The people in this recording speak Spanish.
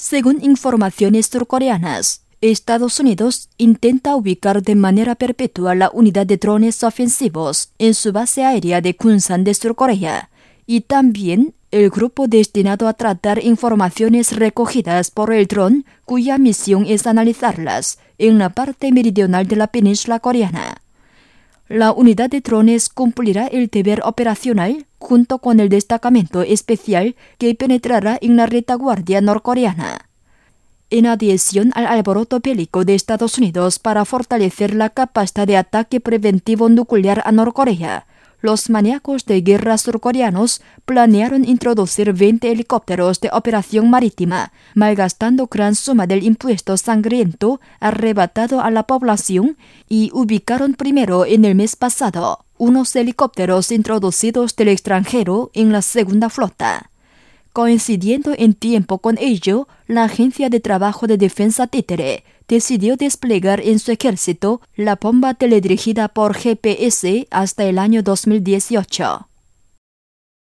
Según informaciones surcoreanas, Estados Unidos intenta ubicar de manera perpetua la unidad de drones ofensivos en su base aérea de Kunsan de Surcorea, y también el grupo destinado a tratar informaciones recogidas por el dron, cuya misión es analizarlas en la parte meridional de la península coreana. La unidad de drones cumplirá el deber operacional junto con el destacamento especial que penetrará en la retaguardia norcoreana. En adición al alboroto bélico de Estados Unidos para fortalecer la capacidad de ataque preventivo nuclear a Norcorea, los maníacos de guerra surcoreanos planearon introducir 20 helicópteros de operación marítima, malgastando gran suma del impuesto sangriento arrebatado a la población, y ubicaron primero en el mes pasado unos helicópteros introducidos del extranjero en la segunda flota. Coincidiendo en tiempo con ello, la Agencia de Trabajo de Defensa Títere decidió desplegar en su ejército la bomba teledirigida por GPS hasta el año 2018.